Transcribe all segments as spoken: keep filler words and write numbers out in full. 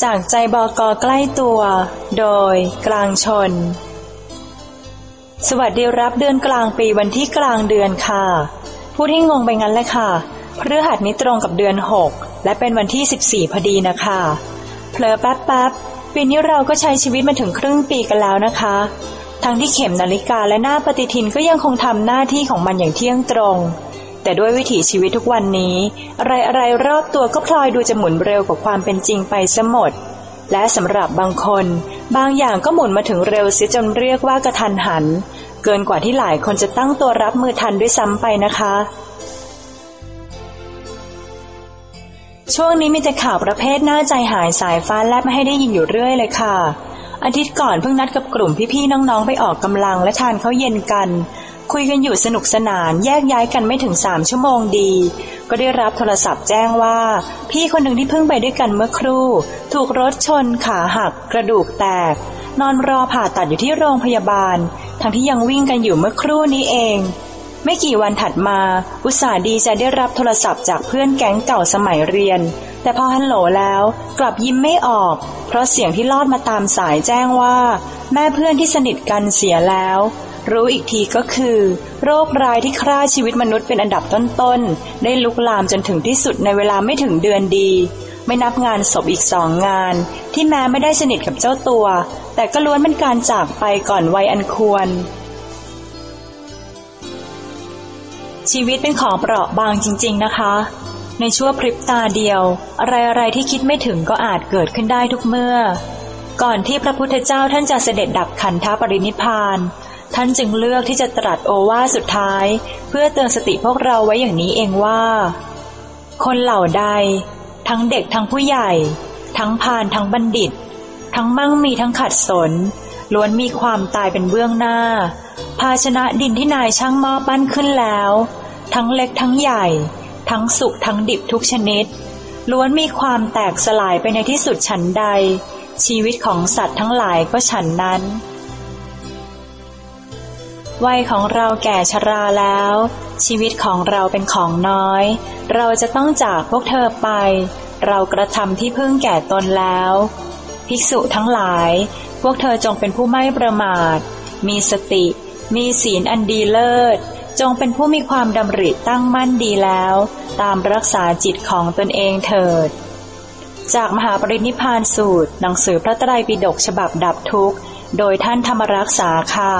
จากใจบก.ใกล้ตัวโดยกลางชนสวัสดีรับเดือนกลางปีวันที่กลางเดือนค่ะพูดให้งงไปงั้นเลยค่ะพฤหัสนี้ตรงกับเดือนหกและเป็นวันที่สิบสี่พอดีนะคะเผลอแป๊บๆปีนี้เราก็ใช้ชีวิตมาถึงครึ่งปีกันแล้วนะคะทั้งที่เข็มนาฬิกาและหน้าปฏิทินก็ยังคงทำหน้าที่ของมันอย่างเที่ยงตรงแต่ด้วยวิถีชีวิตทุกวันนี้อะไรๆรอบตัวก็พลอยดูจะหมุนเร็วกว่าความเป็นจริงไปซะหมดและสำหรับบางคนบางอย่างก็หมุนมาถึงเร็วเสียจนเรียกว่ากระทันหันเกินกว่าที่หลายคนจะตั้งตัวรับมือทันด้วยซ้ำไปนะคะช่วงนี้มีแต่ข่าวประเภทน่าใจหายสายฟ้าแลบมาให้ได้ยินอยู่เรื่อยเลยค่ะอาทิตย์ก่อนเพิ่งนัดกับกลุ่มพี่ๆน้องๆไปออกกำลังและทานข้าวเย็นกันคุยกันอยู่สนุกสนานแยกย้ายกันไม่ถึงสามชั่วโมงดีก็ได้รับโทรศัพท์แจ้งว่าพี่คนหนึ่งที่เพิ่งไปด้วยกันเมื่อครู่ถูกรถชนขาหักกระดูกแตกนอนรอผ่าตัดอยู่ที่โรงพยาบาลทั้งที่ยังวิ่งกันอยู่เมื่อครู่นี้เองไม่กี่วันถัดมาอุตส่าห์ดีใจได้รับโทรศัพท์จากเพื่อนแก๊งเก่าสมัยเรียนแต่พอฮัลโหลแล้วกลับยิ้มไม่ออกเพราะเสียงที่ลอดมาตามสายแจ้งว่าแม่เพื่อนที่สนิทกันเสียแล้วรู้อีกทีก็คือโรคร้ายที่ฆ่าชีวิตมนุษย์เป็นอันดับต้นๆได้ลุกลามจนถึงที่สุดในเวลาไม่ถึงเดือนดีไม่นับงานศพอีกสองงานที่แม้ไม่ได้สนิทกับเจ้าตัวแต่ก็ล้วนเป็นการจากไปก่อนวัยอันควรชีวิตเป็นของเปราะบางจริงๆนะคะในชั่วพริบตาเดียวอะไรๆที่คิดไม่ถึงก็อาจเกิดขึ้นได้ทุกเมื่อก่อนที่พระพุทธเจ้าท่านจะเสด็จดับขันธปรินิพพานท่านจึงเลือกที่จะตรัสโอวาทสุดท้ายเพื่อเตือนสติพวกเราไว้อย่างนี้เองว่าคนเหล่าใดทั้งเด็กทั้งผู้ใหญ่ทั้งพาลทั้งบัณฑิตทั้งมั่งมีทั้งขัดสนล้วนมีความตายเป็นเบื้องหน้าภาชนะดินที่นายช่างหม้อปั้นขึ้นแล้วทั้งเล็กทั้งใหญ่ทั้งสุกทั้งดิบทุกชนิดล้วนมีความแตกสลายไปในที่สุดฉันใดชีวิตของสัตว์ทั้งหลายก็ฉันนั้นวัยของเราแก่ชราแล้วชีวิตของเราเป็นของน้อยเราจะต้องจากพวกเธอไปเรากระทำที่พึ่งแก่ตนแล้วภิกษุทั้งหลายพวกเธอจงเป็นผู้ไม่ประมาทมีสติมีศีลอันดีเลิศจงเป็นผู้มีความดำริตั้งมั่นดีแล้วตามรักษาจิตของตนเองเถิดจากมหาปรินิพพานสูตรหนังสือพระไตรปิฎกฉบับดับทุกข์โดยท่านธรรมรักษาค่ะ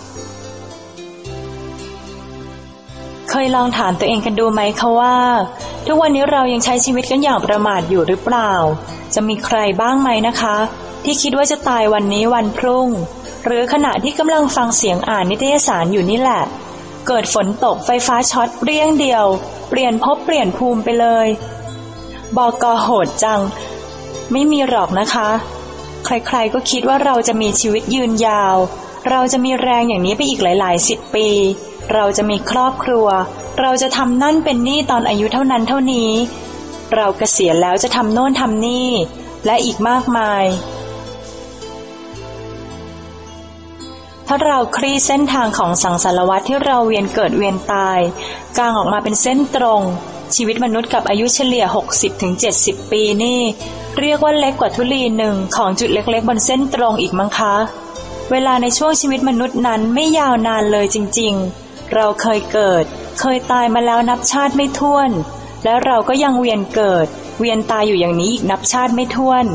เคยลองถามตัวเองกันดูไหมคะว่าทุกวันนี้เรายังใช้ชีวิตกันอย่างประมาทอยู่หรือเปล่าจะมีใครบ้างไหมนะคะที่คิดว่าจะตายวันนี้วันพรุ่งหรือขณะที่กำลังฟังเสียงอ่านนิตยสารอยู่นี่แหละเกิดฝนตกไฟฟ้าช็อตเปรี้ยงเดียวเปลี่ยนภพเปลี่ยนภูมิไปเลยบก.โหดจังไม่มีหรอกนะคะใครๆก็คิดว่าเราจะมีชีวิตยืนยาวเราจะมีแรงอย่างนี้ไปอีกหลายๆสิบปีเราจะมีครอบครัวเราจะทำนั่นเป็นนี่ตอนอายุเท่านั้นเท่านี้เราเกษียณแล้วจะทำโน่นทำนี่และอีกมากมายถ้าเราคลี่เส้นทางของสังสารวัฏที่เราเวียนเกิดเวียนตายกางออกมาเป็นเส้นตรงชีวิตมนุษย์กับอายุเฉลี่ย หกสิบถึงเจ็ดสิบ ปีนี่เรียกว่าเล็กกว่าธุลีหนึ่งของจุดเล็กๆบนเส้นตรงอีกมั้งคะเวลาในช่วงชีวิตมนุษย์นั้นไม่ยาวนานเลยจริงๆเราเคยเกิดเคยตายมาแล้วนับชาติไม่ถ้วนและเราก็ยังเวียนเกิดเวียนตายอยู่อย่างนี้อีกนับชาติไม่ถ้วน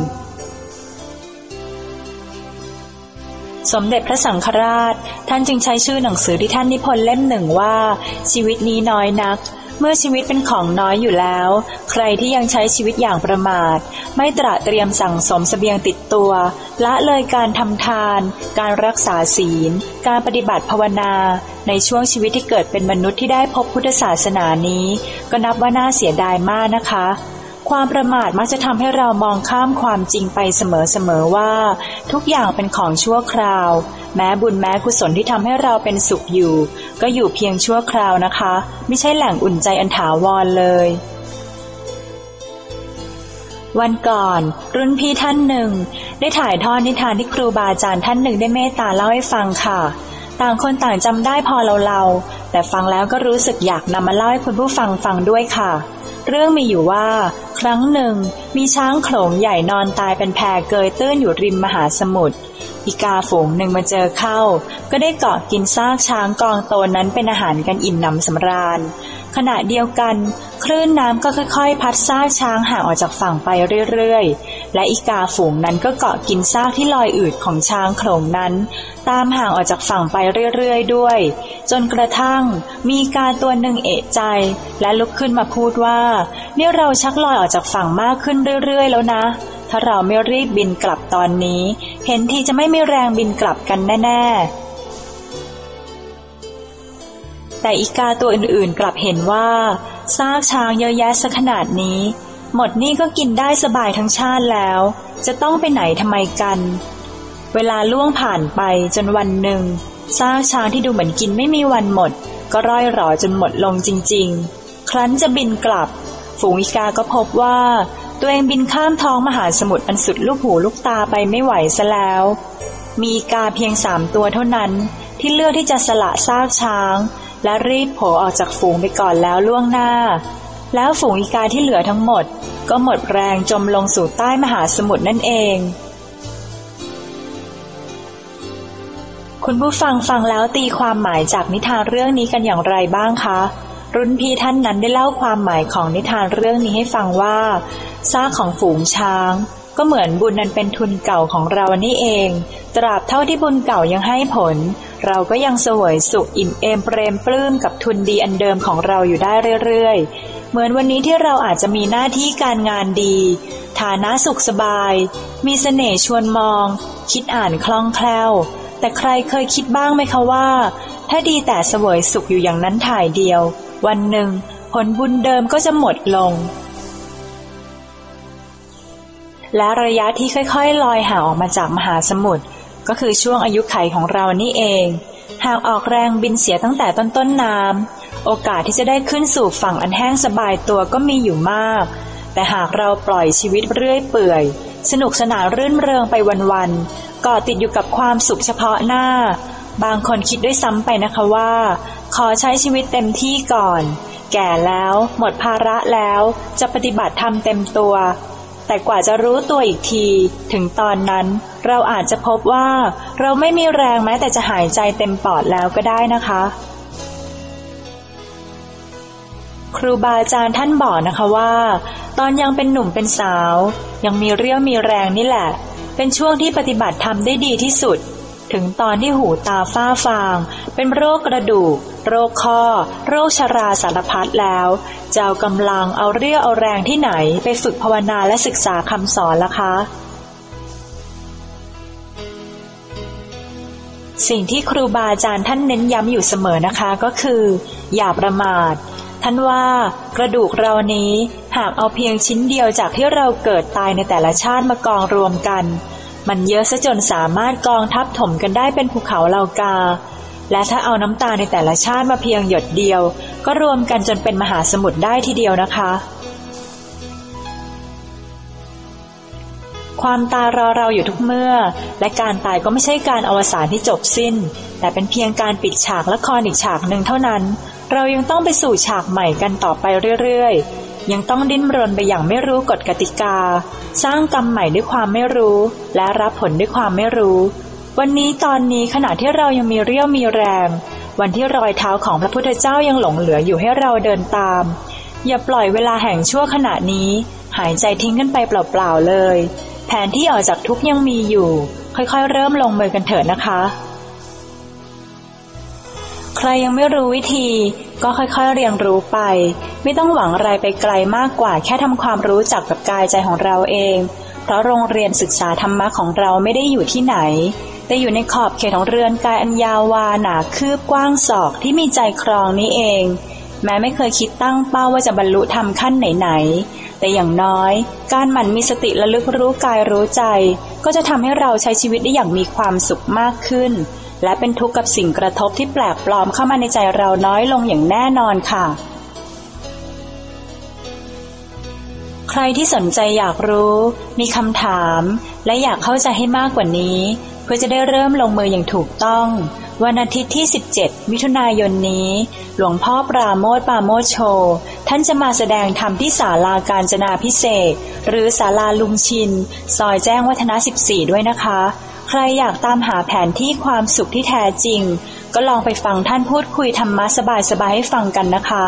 สมเด็จพระสังฆราชท่านจึงใช้ชื่อหนังสือที่ท่านนิพนธ์เล่มหนึ่งว่าชีวิตนี้น้อยนักเมื่อชีวิตเป็นของน้อยอยู่แล้วใครที่ยังใช้ชีวิตอย่างประมาทไม่ตระเตรียมสั่งสมเสบียงติดตัวละเลยการทำทานการรักษาศีลการปฏิบัติภาวนาในช่วงชีวิตที่เกิดเป็นมนุษย์ที่ได้พบพุทธศาสนานี้ก็นับว่าน่าเสียดายมากนะคะความประมาทมักจะทำให้เรามองข้ามความจริงไปเสมอๆว่าทุกอย่างเป็นของชั่วคราวแม้บุญแม้กุศลที่ทำให้เราเป็นสุขอยู่ก็อยู่เพียงชั่วคราวนะคะไม่ใช่แหล่งอุ่นใจอันถาวรเลยวันก่อนรุ่นพี่ท่านหนึ่งได้ถ่ายทอดนิทานที่ครูบาอาจารย์ท่านหนึ่งได้เมตตาเล่าให้ฟังค่ะต่างคนต่างจำได้พอเราๆแต่ฟังแล้วก็รู้สึกอยากนำมาเล่าให้คุณผู้ฟังฟังด้วยค่ะเรื่องมีอยู่ว่าครั้งหนึ่งมีช้างโขลงใหญ่นอนตายเป็นแพเกยตื้นอยู่ริมมหาสมุทรอีกาฝูงหนึ่งมาเจอเข้าก็ได้เกาะกินซากช้างกองโตนั้นเป็นอาหารกันอิ่มหนำสำราญขณะเดียวกันคลื่นน้ำก็ค่อยๆพัดซากช้างห่างออกจากฝั่งไปเรื่อยๆและอีกาฝูงนั้นก็เกาะกินซากที่ลอยอืดของช้างโขลงนั้นตามห่างออกจากฝั่งไปเรื่อยๆด้วยจนกระทั่งมีกาตัวหนึ่งเอะใจและลุกขึ้นมาพูดว่านี่เราชักลอยออกจากฝั่งมากขึ้นเรื่อยๆแล้วนะถ้าเราไม่รีบบินกลับตอนนี้เห็นทีจะไม่มีแรงบินกลับกันแน่ๆแต่อีกาตัวอื่นๆกลับเห็นว่าซากช้างเยอะแยะซะขนาดนี้หมดนี่ก็กินได้สบายทั้งชาติแล้วจะต้องไปไหนทำไมกันเวลาล่วงผ่านไปจนวันหนึ่งซากช้างที่ดูเหมือนกินไม่มีวันหมดก็ร่อยหรอจนหมดลงจริงๆครั้นจะบินกลับฝูงอีกาก็พบว่าตัวเองบินข้ามท้องมหาสมุทรอันสุดลูกหูลูกตาไปไม่ไหวซะแล้วมีกาเพียงสามตัวเท่านั้นที่เลือกที่จะสละซากช้างและรีบโผล่ออกจากฝูงไปก่อนแล้วล่วงหน้าแล้วฝูงอีกาที่เหลือทั้งหมดก็หมดแรงจมลงสู่ใต้มหาสมุทรนั่นเองคุณผู้ฟังฟังแล้วตีความหมายจากนิทานเรื่องนี้กันอย่างไรบ้างคะรุ่นพี่ท่านนั้นได้เล่าความหมายของนิทานเรื่องนี้ให้ฟังว่าซากของฝูงช้างก็เหมือนบุญนั้นเป็นทุนเก่าของเรานี่เองตราบเท่าที่บุญเก่ายังให้ผลเราก็ยังเสวยสุขอิ่มเอมเปรมปลื้มกับทุนดีอันเดิมของเราอยู่ได้เรื่อยๆเหมือนวันนี้ที่เราอาจจะมีหน้าที่การงานดีฐานะสุขสบายมีเสน่ห์ชวนมองคิดอ่านคล่องแคล่วแต่ใครเคยคิดบ้างไหมคะว่าถ้าดีแต่เสวยสุขอยู่อย่างนั้นถ่ายเดียววันหนึ่งผลบุญเดิมก็จะหมดลงและระยะที่ค่อยๆลอยห่างออกมาจากมหาสมุทรก็คือช่วงอายุขัยของเรานี่เองหากออกแรงบินเสียตั้งแต่ต้นต้นน้ำโอกาสที่จะได้ขึ้นสู่ฝั่งอันแห้งสบายตัวก็มีอยู่มากแต่หากเราปล่อยชีวิตเรื่อยเปื่อยสนุกสนานรื่นเริงไปวันๆก่อติดอยู่กับความสุขเฉพาะหน้าบางคนคิดด้วยซ้ำไปนะคะว่าขอใช้ชีวิตเต็มที่ก่อนแก่แล้วหมดภาระแล้วจะปฏิบัติธรรมเต็มตัวแต่กว่าจะรู้ตัวอีกทีถึงตอนนั้นเราอาจจะพบว่าเราไม่มีแรงแม้แต่จะหายใจเต็มปอดแล้วก็ได้นะคะครูบาอาจารย์ท่านบอกนะคะว่าตอนยังเป็นหนุ่มเป็นสาวยังมีเรี่ยวมีแรงนี่แหละเป็นช่วงที่ปฏิบัติธรรมได้ดีที่สุดถึงตอนที่หูตาฝ้าฟางเป็นโรคกระดูกโรคข้อโรคชราสารพัดแล้วจะเอากำลังเอาเรี่ยวเอาแรงที่ไหนไปฝึกภาวนาและศึกษาคำสอนล่ะคะสิ่งที่ครูบาอาจารย์ท่านเน้นย้ำอยู่เสมอนะคะก็คืออย่าประมาทท่านว่ากระดูกเรานี้หากเอาเพียงชิ้นเดียวจากที่เราเกิดตายในแต่ละชาติมากองรวมกันมันเยอะซะจนสามารถกองทับถมกันได้เป็นภูเขาเหล่ากาและถ้าเอาน้ำตาในแต่ละชาติมาเพียงหยดเดียวก็รวมกันจนเป็นมหาสมุทรได้ทีเดียวนะคะความตายรอเราอยู่ทุกเมื่อและการตายก็ไม่ใช่การอวสานที่จบสิ้นแต่เป็นเพียงการปิดฉากละครอีกฉากหนึ่งเท่านั้นเรายังต้องไปสู่ฉากใหม่กันต่อไปเรื่อยๆยังต้องดิ้นรนไปอย่างไม่รู้กฎกติกาสร้างกรรมใหม่ด้วยความไม่รู้และรับผลด้วยความไม่รู้วันนี้ตอนนี้ขณะที่เรายังมีเรี่ยวมีแรงวันที่รอยเท้าของพระพุทธเจ้ายังหลงเหลืออยู่ให้เราเดินตามอย่าปล่อยเวลาแห่งชั่วขณะนี้หายใจทิ้งกันไปเปล่าๆเลยแผนที่ออกจากทุกข์ยังมีอยู่ค่อยๆเริ่มลงมือกันเถิดนะคะใครยังไม่รู้วิธีก็ค่อยๆเรียนรู้ไปไม่ต้องหวังอะไรไปไกลมากกว่าแค่ทำความรู้จักกับกายใจของเราเองเพราะโรงเรียนศึกษาธรรมะของเราไม่ได้อยู่ที่ไหนแต่อยู่ในขอบเขตของเรือนกายอันยาววาหนาคืบกว้างศอกที่มีใจครองนี้เองแม้ไม่เคยคิดตั้งเป้าว่าจะบรรลุธรรมขั้นไหนๆแต่อย่างน้อยการหมั่นมีสติระลึกรู้กายรู้ใจก็จะทำให้เราใช้ชีวิตได้อย่างมีความสุขมากขึ้นและเป็นทุกข์กับสิ่งกระทบที่แปลกปลอมเข้ามาในใจเราน้อยลงอย่างแน่นอนค่ะใครที่สนใจอยากรู้มีคำถามและอยากเข้าใจให้มากกว่านี้เพื่อจะได้เริ่มลงมืออย่างถูกต้องวันอาทิตย์ที่สิบเจ็ดมิถุนายนนี้หลวงพ่อปราโมทย์ปราโมทย์โชท่านจะมาแสดงธรรมที่ศาลากาญจนาภิเษกหรือศาลาลุงชินซอยแจ้งวัฒนะสิบสี่ด้วยนะคะใครอยากตามหาแผนที่ความสุขที่แท้จริงก็ลองไปฟังท่านพูดคุยธรรมะสบายๆให้ฟังกันนะคะ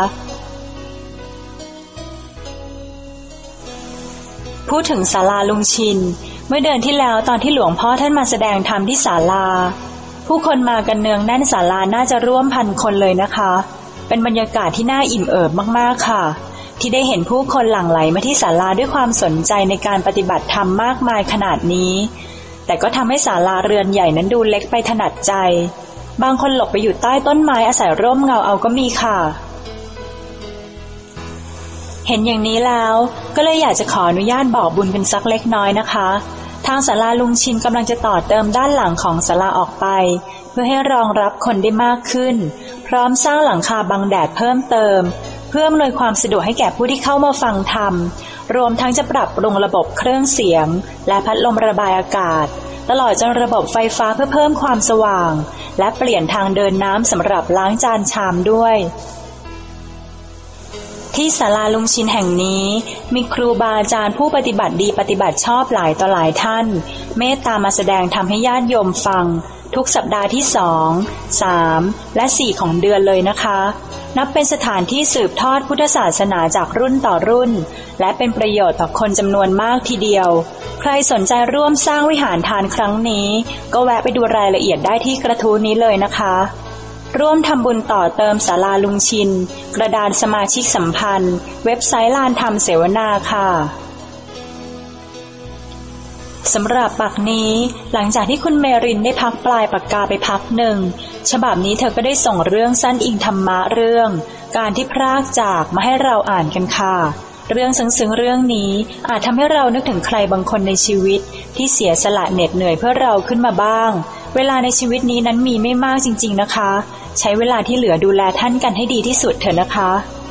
พูดถึงศาลาลุงชินเมื่อเดือนที่แล้วตอนที่หลวงพ่อท่านมาแสดงธรรมที่ศาลาผู้คนมากันเนืองแน่นศาลาน่าจะร่วมพันคนเลยนะคะเป็นบรรยากาศที่น่าอิ่มเอิบมากๆค่ะที่ได้เห็นผู้คนหลั่งไหลมาที่ศาลาด้วยความสนใจในการปฏิบัติธรรมมากมายขนาดนี้แต่ก็ทำให้ศาลาเรือนใหญ่นั้นดูเล็กไปถนัดใจบางคนหลบไปอยู่ใต้ต้นไม้อาศัยร่มเงาเอาก็มีค่ะเห็นอย่างนี้แล้วก็เลยอยากจะขออนุญาตบอกบุญเป็นสักเล็กน้อยนะคะทางศาลาลุงชินกำลังจะต่อเติมด้านหลังของศาลาออกไปเพื่อให้รองรับคนได้มากขึ้นพร้อมสร้างหลังคาบังแดดเพิ่มเติมเพื่ออำนวยความสะดวกให้แก่ผู้ที่เข้ามาฟังธรรมรวมทั้งจะปรับปรุงระบบเครื่องเสียงและพัดลมระบายอากาศตลอดจนระบบไฟฟ้าเพื่อเพิ่มความสว่างและเปลี่ยนทางเดินน้ำสำหรับล้างจานชามด้วยที่ศาลาลุงชินแห่งนี้มีครูบาอาจารย์ผู้ปฏิบัติดีปฏิบัติชอบหลายต่อหลายท่านเมตตามาแสดงทำให้ญาติโยมฟังทุกสัปดาห์ที่สอง สามและสี่ของเดือนเลยนะคะนับเป็นสถานที่สืบทอดพุทธศาสนาจากรุ่นต่อรุ่นและเป็นประโยชน์ต่อคนจำนวนมากทีเดียวใครสนใจร่วมสร้างวิหารทานครั้งนี้ก็แวะไปดูรายละเอียดได้ที่กระทู้นี้เลยนะคะร่วมทำบุญต่อเติมศาลาลุงชินกระดานสมาชิกสัมพันธ์เว็บไซต์ลานธรรมเสวนาค่ะสำหรับปักนี้หลังจากที่คุณเมรินได้พักปลายปากกาไปพักหนึ่งฉบับนี้เธอก็ได้ส่งเรื่องสั้นอิงธรรมะเรื่องการที่พรากจากมาให้เราอ่านกันค่ะเรื่องซึ้งๆเรื่องนี้อาจทำให้เรานึกถึงใครบางคนในชีวิตที่เสียสละเหน็ดเหนื่อยเพื่อเราขึ้นมาบ้างเวลาในชีวิตนี้นั้นมีไม่มากจริงๆนะคะใช้เวลาที่เหลือดูแลท่านกันให้ดีที่สุดเถอะนะคะ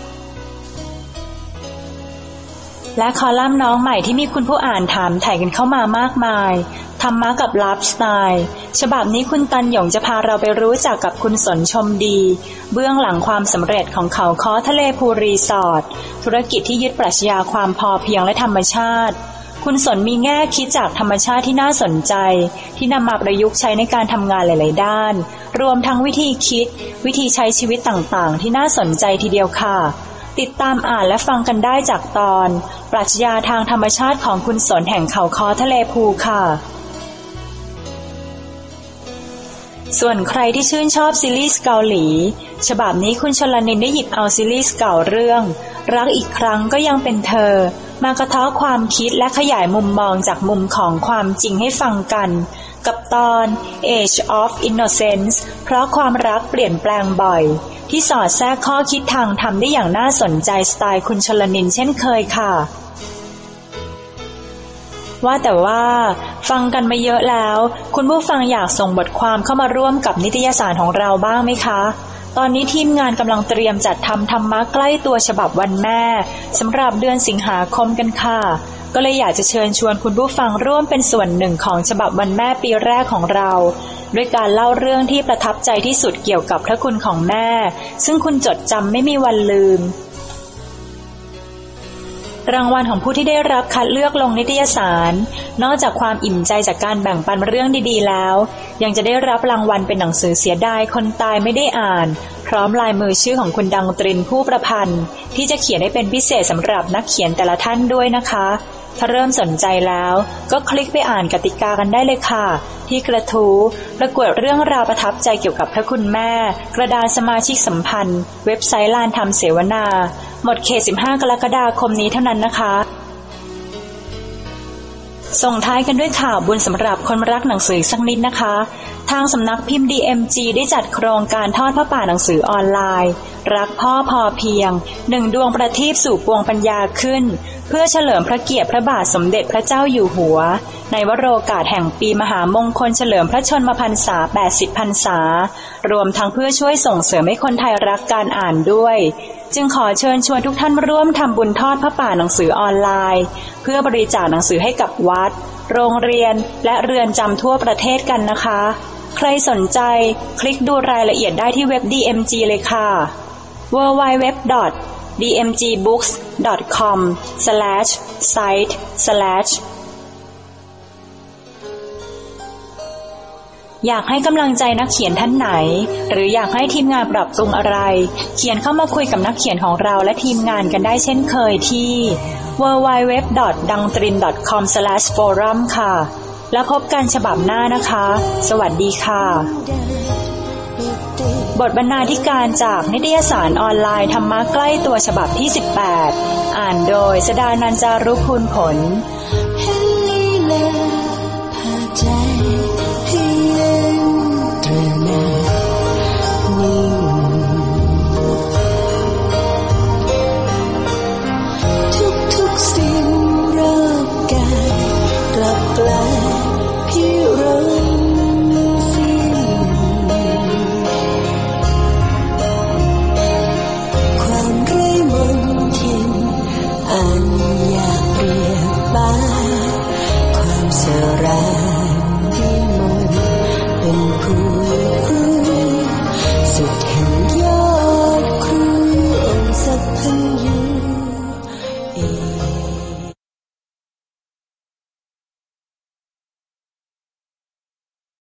และคอลัมน์น้องใหม่ที่มีคุณผู้อ่านถามถ่ายกันเข้ามามากมายธรรมะกับไลฟ์สไตล์ฉบับนี้คุณตันหยงจะพาเราไปรู้จักกับคุณสนชมดีเบื้องหลังความสำเร็จของเขาค้อทะเลภูรีสอร์ทธุรกิจที่ยึดปรัชญาความพอเพียงและธรรมชาติคุณสนมีแง่คิดจากธรรมชาติที่น่าสนใจที่นำมาประยุกต์ใช้ในการทำงานหลายๆด้านรวมทั้งวิธีคิดวิธีใช้ชีวิตต่างๆที่น่าสนใจทีเดียวค่ะติดตามอ่านและฟังกันได้จากตอนปรัชญาทางธรรมชาติของคุณสนแห่งเขาค้อทะเลภูค่ะส่วนใครที่ชื่นชอบซีรีส์เกาหลีฉบับนี้คุณชลนินได้หยิบเอาซีรีส์เก่าเรื่องรักอีกครั้งก็ยังเป็นเธอมากระเทาะความคิดและขยายมุมมองจากมุมของความจริงให้ฟังกันกับตอน Age of Innocence เพราะความรักเปลี่ยนแปลงบ่อยที่สอดแทรกข้อคิดทางธรรมได้อย่างน่าสนใจสไตล์คุณชลนินเช่นเคยค่ะว่าแต่ว่าฟังกันมาเยอะแล้วคุณผู้ฟังอยากส่งบทความเข้ามาร่วมกับนิตยสารของเราบ้างไหมคะตอนนี้ทีมงานกำลังเตรียมจัดทำธรรมะใกล้ตัวฉบับวันแม่สำหรับเดือนสิงหาคมกันค่ะก็เลยอยากจะเชิญชวนคุณผู้ฟังร่วมเป็นส่วนหนึ่งของฉบับวันแม่ปีแรกของเราด้วยการเล่าเรื่องที่ประทับใจที่สุดเกี่ยวกับพระคุณของแม่ซึ่งคุณจดจำไม่มีวันลืมรางวัลของผู้ที่ได้รับคัดเลือกลงนิตยสารนอกจากความอิ่มใจจากการแบ่งปันเรื่องดีๆแล้วยังจะได้รับรางวัลเป็นหนังสือเสียดายคนตายไม่ได้อ่านพร้อมลายมือชื่อของคุณดังตรินผู้ประพันธ์ที่จะเขียนให้เป็นพิเศษสำหรับนักเขียนแต่ละท่านด้วยนะคะถ้าเริ่มสนใจแล้วก็คลิกไปอ่านกติกากันได้เลยค่ะที่กระทู้ประกวดเรื่องราวประทับใจเกี่ยวกับพระคุณแม่กระดานสมาชิกสัมพันธ์เว็บไซต์ลานธรรมเสวนาหมดเขตสิบห้ากรกฎาคมนี้เท่านั้นนะคะส่งท้ายกันด้วยข่าวบุญสำหรับคนรักหนังสือสักนิดนะคะทางสำนักพิมพ์ ดี เอ็ม จี ได้จัดโครงการทอดพระป่าหนังสือออนไลน์รักพ่อพอเพียงหนึ่งดวงประทีปสู่ปวงปัญญาขึ้นเพื่อเฉลิมพระเกียรติพระบาทสมเด็จพระเจ้าอยู่หัวในวโรกาสแห่งปีมหามงคลเฉลิมพระชนมพรรษาแปดสิบพรรษารวมทั้งเพื่อช่วยส่งเสริมให้คนไทยรักการอ่านด้วยจึงขอเชิญชวนทุกท่านร่วมทำบุญทอดพระป่าหนังสือออนไลน์เพื่อบริจาคหนังสือให้กับวัดโรงเรียนและเรือนจำทั่วประเทศกันนะคะใครสนใจคลิกดูรายละเอียดได้ที่เว็บ ดี เอ็ม จี เลยค่ะ ดับเบิลยู ดับเบิลยู ดับเบิลยู ดอท ดี เอ็ม จี บุ๊กส์ ดอท คอม สแลช ไซต์ สแลช อยากให้กำลังใจนักเขียนท่านไหนหรืออยากให้ทีมงานปรับปรุงอะไรเขียนเข้ามาคุยกับนักเขียนของเราและทีมงานกันได้เช่นเคยที่ ดับเบิลยู ดับเบิลยู ดับเบิลยู ดอท ดังตริน ดอท คอม สแลช โฟรัม ค่ะ แล้วพบกันฉบับหน้านะคะ สวัสดีค่ะบทบรรณาธิการจากนิตยสารออนไลน์ธรรมะใกล้ตัวฉบับที่สิบแปดอ่านโดยสดานันจารุพูลผล